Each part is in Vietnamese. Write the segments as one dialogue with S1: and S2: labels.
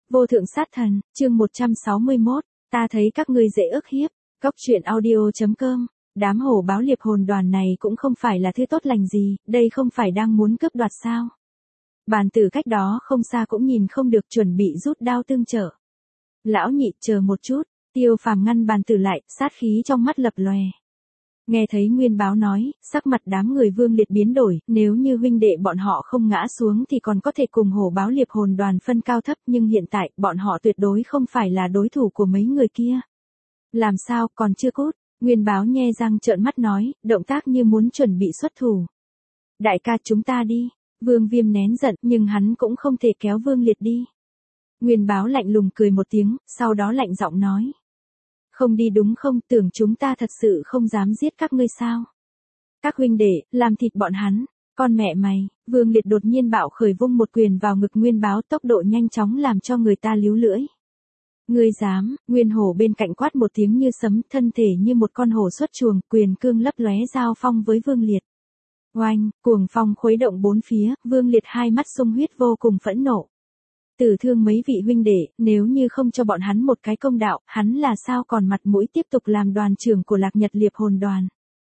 S1: Vô thượng sát thần, chương 161, ta thấy các ngươi dễ ức hiếp. Cốc truyện audio.com. Đám hổ báo liệp hồn đoàn này cũng không phải là thứ tốt lành gì, đây không phải đang muốn cướp đoạt sao. Bàn tử cách đó không xa cũng nhìn không được, chuẩn bị rút đao tương trợ. Lão nhị, chờ một chút. Tiêu Phàm ngăn bàn tử lại, sát khí trong mắt lập lòe. Nghe thấy Nguyên Báo nói, sắc mặt đám người Vương Liệt biến đổi, nếu như huynh đệ bọn họ không ngã xuống thì còn có thể cùng hổ báo liệp hồn đoàn phân cao thấp, nhưng hiện tại, bọn họ tuyệt đối không phải là đối thủ của mấy người kia. Làm sao, còn chưa cút? Nguyên Báo nhe răng trợn mắt nói, động tác như muốn chuẩn bị xuất thủ. Đại ca, chúng ta đi. Vương Viêm nén giận, nhưng hắn cũng không thể kéo Vương Liệt đi. Nguyên Báo lạnh lùng cười một tiếng, sau đó lạnh giọng nói. Không đi đúng không, tưởng chúng ta thật sự không dám giết các ngươi sao? Các huynh đệ, làm thịt bọn hắn. Con mẹ mày, Vương Liệt đột nhiên bạo khởi vung một quyền vào ngực Nguyên Báo, tốc độ nhanh chóng làm cho người ta líu lưỡi. Ngươi dám? Nguyên Hổ bên cạnh quát một tiếng như sấm, thân thể như một con hổ xuất chuồng, quyền cương lấp lóe giao phong với Vương Liệt. Oanh, cuồng phong khuấy động bốn phía, Vương Liệt hai mắt sung huyết vô cùng phẫn nộ. Tử thương mấy vị huynh đệ, nếu như không cho bọn hắn một cái công đạo, hắn là sao còn mặt mũi tiếp tục làm đoàn trưởng của Lạc Nhật Liệp Hồn Đoàn.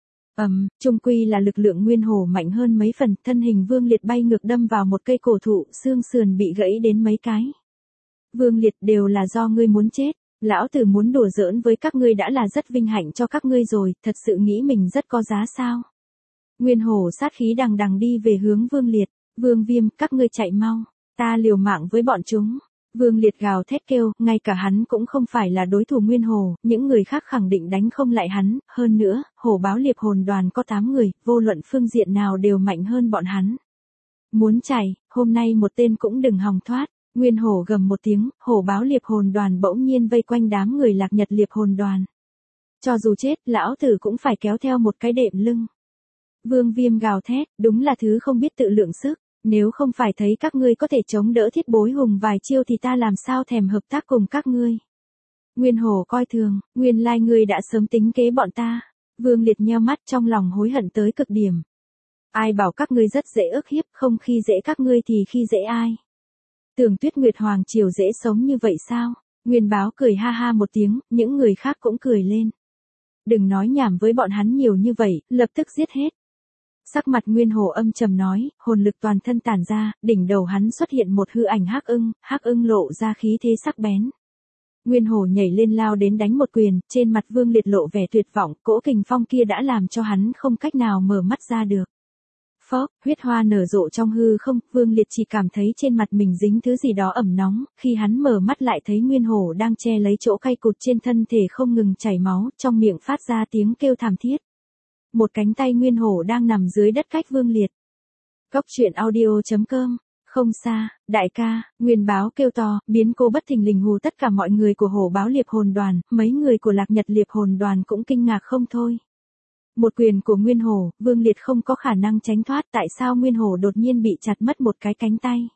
S1: Chung quy là lực lượng Nguyên Hổ mạnh hơn mấy phần, thân hình Vương Liệt bay ngược đâm vào một cây cổ thụ, xương sườn bị gãy đến mấy cái. Vương Liệt, đều là do ngươi muốn chết, lão tử muốn đùa giỡn với các ngươi đã là rất vinh hạnh cho các ngươi rồi, thật sự nghĩ mình rất có giá sao. Nguyên Hổ sát khí đằng đằng đi về hướng Vương Liệt. Vương Viêm, các ngươi chạy mau. Ta liều mạng với bọn chúng. Vương Liệt gào thét kêu, ngay cả hắn cũng không phải là đối thủ Nguyên Hổ, những người khác khẳng định đánh không lại hắn, hơn nữa, hổ báo liệp hồn đoàn có 8 người, vô luận phương diện nào đều mạnh hơn bọn hắn. Muốn chạy, hôm nay một tên cũng đừng hòng thoát. Nguyên Hổ gầm một tiếng, hổ báo liệp hồn đoàn bỗng nhiên vây quanh đám người Lạc Nhật Liệp Hồn Đoàn. Cho dù chết, lão tử cũng phải kéo theo một cái đệm lưng. Vương Viêm gào thét, đúng là thứ không biết tự lượng sức. Nếu không phải thấy các ngươi có thể chống đỡ Thiết Bối Hùng vài chiêu thì ta làm sao thèm hợp tác cùng các ngươi. Nguyên Hổ coi thường, nguyên lai ngươi đã sớm tính kế bọn ta. Vương Liệt nheo mắt trong lòng hối hận tới cực điểm. Ai bảo các ngươi rất dễ ức hiếp, không khi dễ các ngươi thì khi dễ ai. Tưởng Tuyết Nguyệt Hoàng Triều dễ sống như vậy sao? Nguyên Báo cười ha ha một tiếng, những người khác cũng cười lên. Đừng nói nhảm với bọn hắn nhiều như vậy, lập tức giết hết. Sắc mặt Nguyên Hổ âm trầm nói, hồn lực toàn thân tản ra, đỉnh đầu hắn xuất hiện một hư ảnh hắc ưng lộ ra khí thế sắc bén. Nguyên Hổ nhảy lên lao đến đánh một quyền, trên mặt Vương Liệt lộ vẻ tuyệt vọng, cỗ kình phong kia đã làm cho hắn không cách nào mở mắt ra được. Phốc, huyết hoa nở rộ trong hư không, Vương Liệt chỉ cảm thấy trên mặt mình dính thứ gì đó ẩm nóng, khi hắn mở mắt lại thấy Nguyên Hổ đang che lấy chỗ cay cụt trên thân thể không ngừng chảy máu, trong miệng phát ra tiếng kêu thảm thiết. Một cánh tay Nguyên Hổ đang nằm dưới đất cách Vương Liệt. Cốc truyện audio.com. Không xa, đại ca, Nguyên Báo kêu to, biến cô bất thình lình hù tất cả mọi người của hổ báo liệp hồn đoàn, mấy người của Lạc Nhật Liệp Hồn Đoàn cũng kinh ngạc không thôi. Một quyền của Nguyên Hổ, Vương Liệt không có khả năng tránh thoát, tại sao Nguyên Hổ đột nhiên bị chặt mất một cái cánh tay.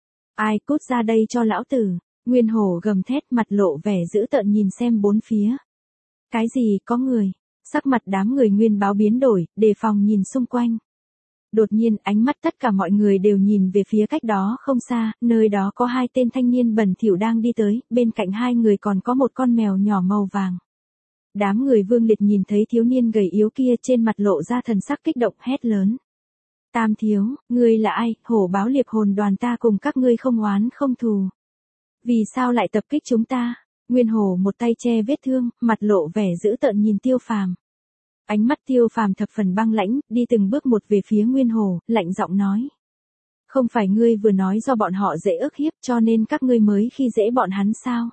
S1: Ai cút ra đây cho lão tử. Nguyên Hổ gầm thét, mặt lộ vẻ dữ tợn nhìn xem bốn phía. Cái gì, có người. Sắc mặt đám người Nguyên Báo biến đổi, đề phòng nhìn xung quanh. Đột nhiên ánh mắt tất cả mọi người đều nhìn về phía cách đó không xa, nơi đó có hai tên thanh niên bẩn thỉu đang đi tới, bên cạnh hai người còn có một con mèo nhỏ màu vàng. Đám người Vương Liệt nhìn thấy thiếu niên gầy yếu kia trên mặt lộ ra thần sắc kích động hét lớn. Tam thiếu, ngươi là ai, hổ báo liệp hồn đoàn ta cùng các ngươi không oán không thù. Vì sao lại tập kích chúng ta? Nguyên Hổ một tay che vết thương, mặt lộ vẻ dữ tợn nhìn Tiêu Phàm. Ánh mắt Tiêu Phàm thập phần băng lãnh, đi từng bước một về phía Nguyên Hổ, lạnh giọng nói. Không phải ngươi vừa nói do bọn họ dễ ức hiếp cho nên các ngươi mới khi dễ bọn hắn sao?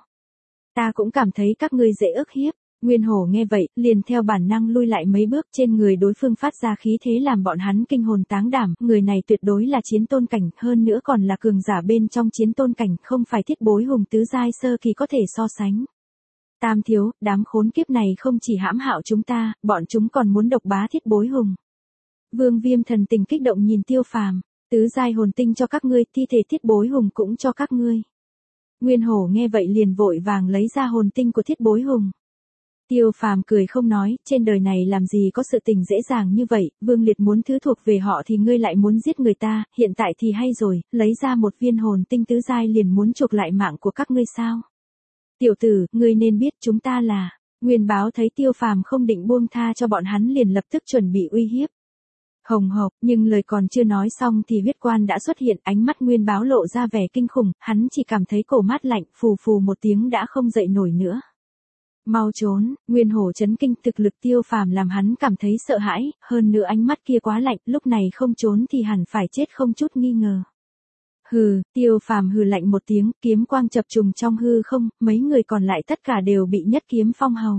S1: Ta cũng cảm thấy các ngươi dễ ức hiếp. Nguyên Hổ nghe vậy, liền theo bản năng lui lại mấy bước, trên người đối phương phát ra khí thế làm bọn hắn kinh hồn táng đảm, người này tuyệt đối là chiến tôn cảnh, hơn nữa còn là cường giả bên trong chiến tôn cảnh, không phải Thiết Bối Hùng tứ giai sơ kỳ có thể so sánh. Tam thiếu, đám khốn kiếp này không chỉ hãm hại chúng ta, bọn chúng còn muốn độc bá Thiết Bối Hùng. Vương Viêm thần tình kích động nhìn Tiêu Phàm, tứ giai hồn tinh cho các ngươi, thi thể Thiết Bối Hùng cũng cho các ngươi. Nguyên Hổ nghe vậy liền vội vàng lấy ra hồn tinh của Thiết Bối Hùng. Tiêu Phàm cười không nói, trên đời này làm gì có sự tình dễ dàng như vậy, Vương Liệt muốn thứ thuộc về họ thì ngươi lại muốn giết người ta, hiện tại thì hay rồi, lấy ra một viên hồn tinh tứ giai liền muốn chuộc lại mạng của các ngươi sao? Tiểu tử, ngươi nên biết chúng ta là, Nguyên Báo thấy Tiêu Phàm không định buông tha cho bọn hắn liền lập tức chuẩn bị uy hiếp. Hồng hộc, nhưng lời còn chưa nói xong thì huyết quan đã xuất hiện, ánh mắt Nguyên Báo lộ ra vẻ kinh khủng, hắn chỉ cảm thấy cổ mát lạnh, phù phù một tiếng đã không dậy nổi nữa. Mau trốn, Nguyên Hổ chấn kinh, thực lực Tiêu Phàm làm hắn cảm thấy sợ hãi, hơn nữa ánh mắt kia quá lạnh, lúc này không trốn thì hẳn phải chết không chút nghi ngờ. Hừ, Tiêu Phàm hừ lạnh một tiếng, kiếm quang chập trùng trong hư không, mấy người còn lại tất cả đều bị nhất kiếm phong hầu.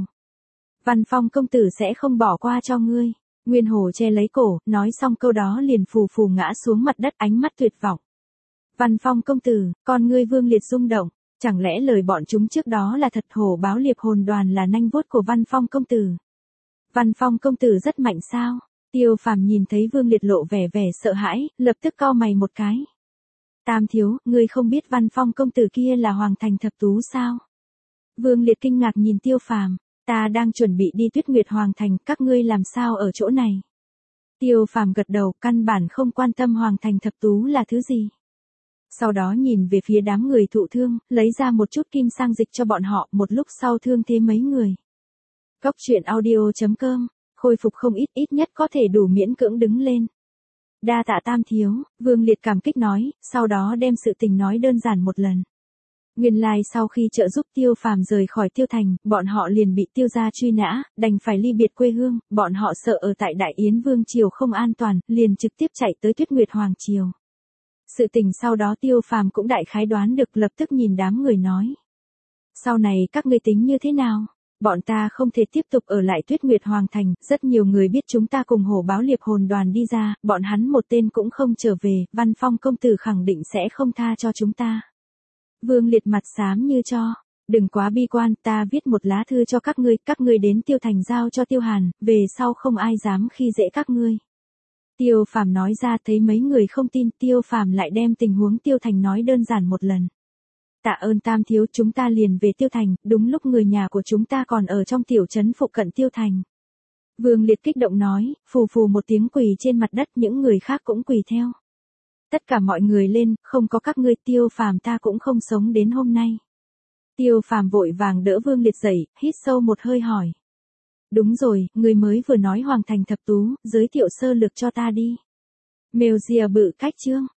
S1: Văn Phong công tử sẽ không bỏ qua cho ngươi. Nguyên Hổ che lấy cổ, nói xong câu đó liền phù phù ngã xuống mặt đất, ánh mắt tuyệt vọng. Văn Phong công tử, con ngươi Vương Liệt rung động. Chẳng lẽ lời bọn chúng trước đó là thật? Hổ báo liệp hồn đoàn là nanh vuốt của Văn Phong công tử. Văn Phong công tử rất mạnh sao? Tiêu Phàm nhìn thấy Vương Liệt lộ vẻ sợ hãi, lập tức cau mày một cái. Tam thiếu, ngươi không biết Văn Phong công tử kia là Hoàng Thành Thập Tú sao? Vương Liệt kinh ngạc nhìn Tiêu Phàm, ta đang chuẩn bị đi Tuyết Nguyệt Hoàng Thành, các ngươi làm sao ở chỗ này? Tiêu Phàm gật đầu, căn bản không quan tâm Hoàng Thành Thập Tú là thứ gì. Sau đó nhìn về phía đám người thụ thương, lấy ra một chút kim sang dịch cho bọn họ, một lúc sau thương thế mấy người. Góc truyện audio.com, khôi phục không ít nhất có thể đủ miễn cưỡng đứng lên. Đa tạ Tam thiếu, Vương Liệt cảm kích nói, sau đó đem sự tình nói đơn giản một lần. Nguyên lai sau khi trợ giúp Tiêu Phàm rời khỏi Tiêu Thành, bọn họ liền bị Tiêu gia truy nã, đành phải ly biệt quê hương, bọn họ sợ ở tại Đại Yến Vương Triều không an toàn, liền trực tiếp chạy tới Tuyết Nguyệt Hoàng Triều. Sự tình sau đó Tiêu Phàm cũng đại khái đoán được, lập tức nhìn đám người nói. Sau này các ngươi tính như thế nào? Bọn ta không thể tiếp tục ở lại Tuyết Nguyệt Hoàng Thành, rất nhiều người biết chúng ta cùng Hổ báo liệp hồn đoàn đi ra, bọn hắn một tên cũng không trở về, Văn Phong công tử khẳng định sẽ không tha cho chúng ta. Vương Liệt mặt xám như tro. Đừng quá bi quan, ta viết một lá thư cho các ngươi đến Tiêu Thành giao cho Tiêu Hàn, về sau không ai dám khi dễ các ngươi. Tiêu Phàm nói ra, thấy mấy người không tin, Tiêu Phàm lại đem tình huống Tiêu Thành nói đơn giản một lần. Tạ ơn Tam thiếu, chúng ta liền về Tiêu Thành, đúng lúc người nhà của chúng ta còn ở trong tiểu trấn phụ cận Tiêu Thành. Vương Liệt kích động nói, phù phù một tiếng quỳ trên mặt đất, những người khác cũng quỳ theo. Tất cả mọi người lên, không có các ngươi Tiêu Phàm ta cũng không sống đến hôm nay. Tiêu Phàm vội vàng đỡ Vương Liệt dậy, hít sâu một hơi hỏi. Đúng rồi, người mới vừa nói Hoàng Thành Thập Tú, giới thiệu sơ lược cho ta đi. Mail bự cách chương.